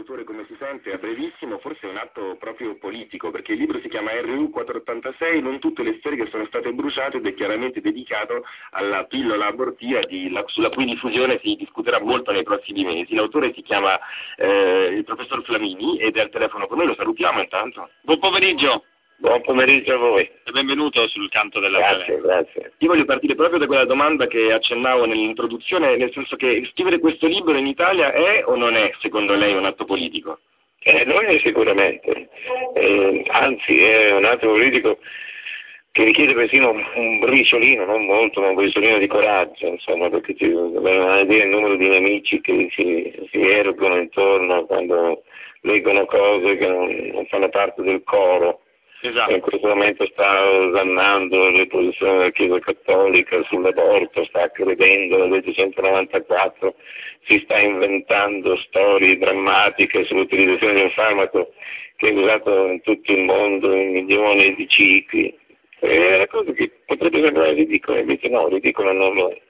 l'autore, come si sente, a brevissimo, forse è un atto proprio politico, perché il libro si chiama RU 486, non tutte le storie che sono state bruciate, ed è chiaramente dedicato alla pillola abortiva sulla cui diffusione si discuterà molto nei prossimi mesi. L'autore si chiama il professor Flamini ed è al telefono con noi, lo salutiamo intanto. Buon pomeriggio! Buon pomeriggio a voi. E benvenuto sul Canto della Grazie, grazie. Io voglio partire proprio da quella domanda che accennavo nell'introduzione, nel senso che scrivere questo libro in Italia è o non è, secondo lei, un atto politico? Lo è sicuramente, anzi è un atto politico che richiede persino un briciolino, non molto, ma un briciolino di coraggio, insomma, perché dobbiamo vedere il numero di nemici che si ergono intorno quando leggono cose che non fanno parte del coro. Esatto. In questo momento sta osannando le posizioni della Chiesa Cattolica sull'aborto, sta aggredendo la legge 194, si sta inventando storie drammatiche sull'utilizzazione di un farmaco che è usato in tutto il mondo in milioni di cicli. È una cosa che potrebbe sembrare ridicola, invece no, ridicola non lo è.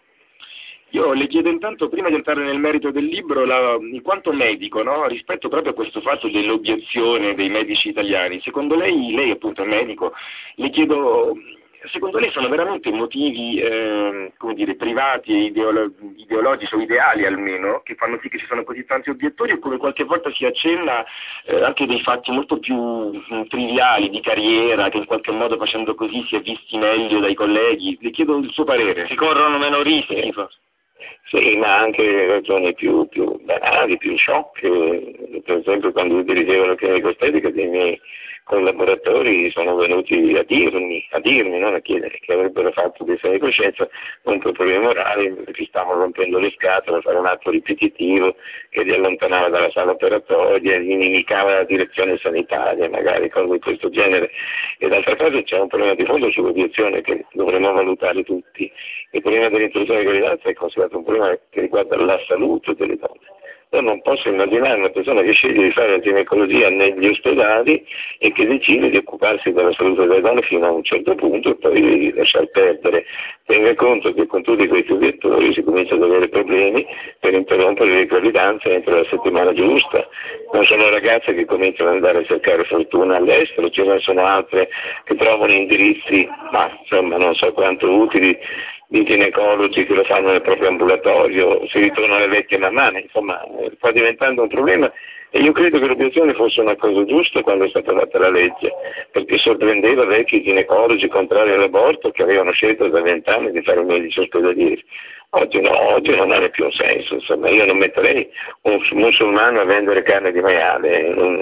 Io le chiedo intanto, prima di entrare nel merito del libro, in quanto medico, no, rispetto proprio a questo fatto dell'obiezione dei medici italiani, secondo lei appunto è medico, le chiedo, secondo lei sono veramente motivi, come dire, privati e ideologici o ideali almeno, che fanno sì che ci siano così tanti obiettori, o come qualche volta si accenna anche dei fatti molto più triviali di carriera, che in qualche modo facendo così si è visti meglio dai colleghi? Le chiedo il suo parere. Si corrono meno rischi forse? Sì, ma anche ragioni più banali, più sciocche. Per esempio, quando dirigevo la clinica ostetrica, dei miei collaboratori sono venuti a dirmi, non a chiedere, che avrebbero fatto dei esami di coscienza con problemi morali, che stavano rompendo le scatole a fare un atto ripetitivo che li allontanava dalla sala operatoria, gli inimicava la direzione sanitaria, magari cose di questo genere. E d'altra parte c'è un problema di fondo sull'obiezione che dovremmo valutare tutti. Il problema dell'interruzione di gravidanza è considerato un problema che riguarda la salute delle donne. Io non posso immaginare una persona che sceglie di fare la ginecologia negli ospedali e che decide di occuparsi della salute delle donne fino a un certo punto e poi lasciar perdere. Tenga conto che con tutti questi obiettori si comincia ad avere problemi per interrompere le gravidanze entro la settimana giusta. Non sono ragazze che cominciano ad andare a cercare fortuna all'estero, ce ne sono altre che trovano indirizzi, ma insomma non so quanto utili, di ginecologi che lo fanno nel proprio ambulatorio, si ritornano alle vecchie mammane, insomma sta diventando un problema e io credo che l'obiezione fosse una cosa giusta quando è stata fatta la legge, perché sorprendeva vecchi ginecologi contrari all'aborto che avevano scelto da 20 anni di fare medici ospedalieri. Oggi no, oggi non ha più senso, insomma io non metterei un musulmano a vendere carne di maiale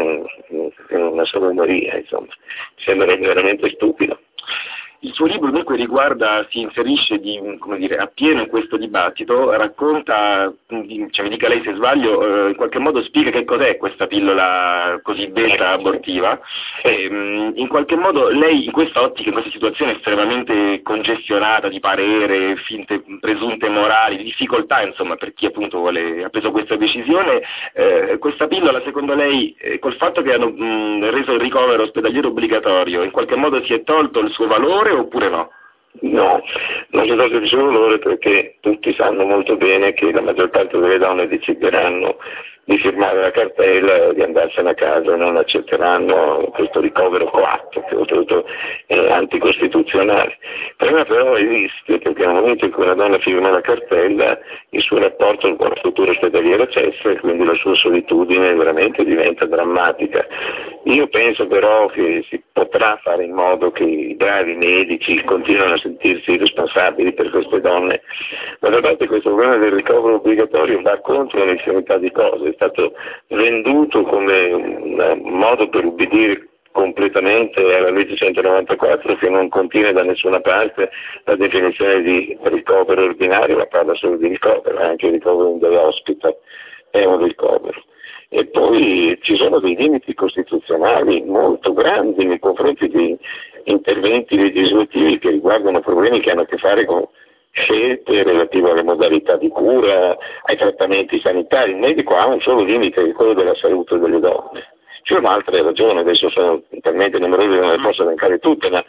in una salumeria, insomma, sembrerebbe veramente stupido. Il suo libro dunque si inserisce come dire, appieno in questo dibattito, racconta, mi dica lei se sbaglio, in qualche modo spiega che cos'è questa pillola cosiddetta abortiva, e in qualche modo lei in questa ottica, in questa situazione estremamente congestionata di parere, finte, presunte morali, di difficoltà insomma per chi appunto ha preso questa decisione, questa pillola secondo lei col fatto che hanno reso il ricovero ospedaliero obbligatorio, in qualche modo si è tolto il suo valore oppure no? No, non si è tolto il suo valore perché tutti sanno molto bene che la maggior parte delle donne decideranno di firmare la cartella e di andarsene a casa e non accetteranno questo ricovero coatto, che oltretutto è anticostituzionale. Il problema però è il rischio, perché nel momento in cui una donna firma la cartella il suo rapporto con la struttura ospedaliera cessa e quindi la sua solitudine veramente diventa drammatica. Io penso però che si potrà fare in modo che i bravi medici continuino a sentirsi responsabili per queste donne. D'altra parte questo problema del ricovero obbligatorio va contro un'infinità di cose, è stato venduto come un modo per ubbidire completamente alla legge 194 che non contiene da nessuna parte la definizione di ricovero ordinario, ma parla solo di ricovero, anche il ricovero in day hospital è un ricovero. E poi ci sono dei limiti costituzionali molto grandi nei confronti di interventi legislativi che riguardano problemi che hanno a che fare con scelte relative alle modalità di cura, ai trattamenti sanitari. Il medico ha un solo limite, che è quello della salute delle donne. Ci sono altre ragioni, adesso sono talmente numerose che non le posso elencare tutte, ma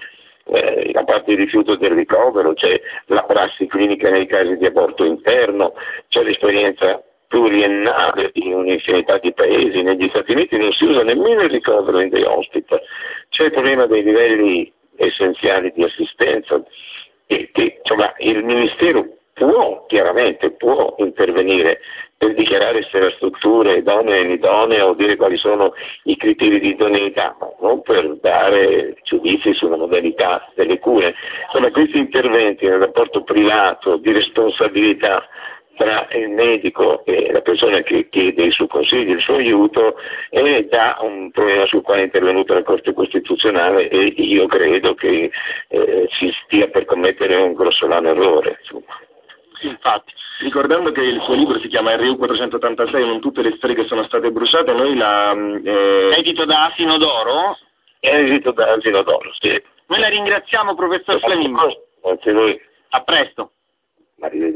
la parte di rifiuto del ricovero, c'è la prassi clinica nei casi di aborto interno, c'è l'esperienza pluriennale in un'infinità di paesi. Negli Stati Uniti non si usa nemmeno il ricovero in day hospital, c'è il problema dei livelli essenziali di assistenza e che insomma, il Ministero chiaramente può intervenire per dichiarare se la struttura è idonea o inidonea o dire quali sono i criteri di idoneità, ma non per dare giudizi sulla modalità delle cure. Insomma, questi interventi nel rapporto privato di responsabilità tra il medico e la persona che chiede il suo consiglio, il suo aiuto, è già un problema sul quale è intervenuta la Corte Costituzionale e io credo che si stia per commettere un grossolano errore. Insomma. Infatti, ricordando che il suo libro si chiama RU 486, non tutte le storie che sono state bruciate, noi edito da Asino d'Oro? È edito da Asino d'Oro, sì. Noi la ringraziamo, professor Flamini. Grazie a voi. A presto. Arrivederci.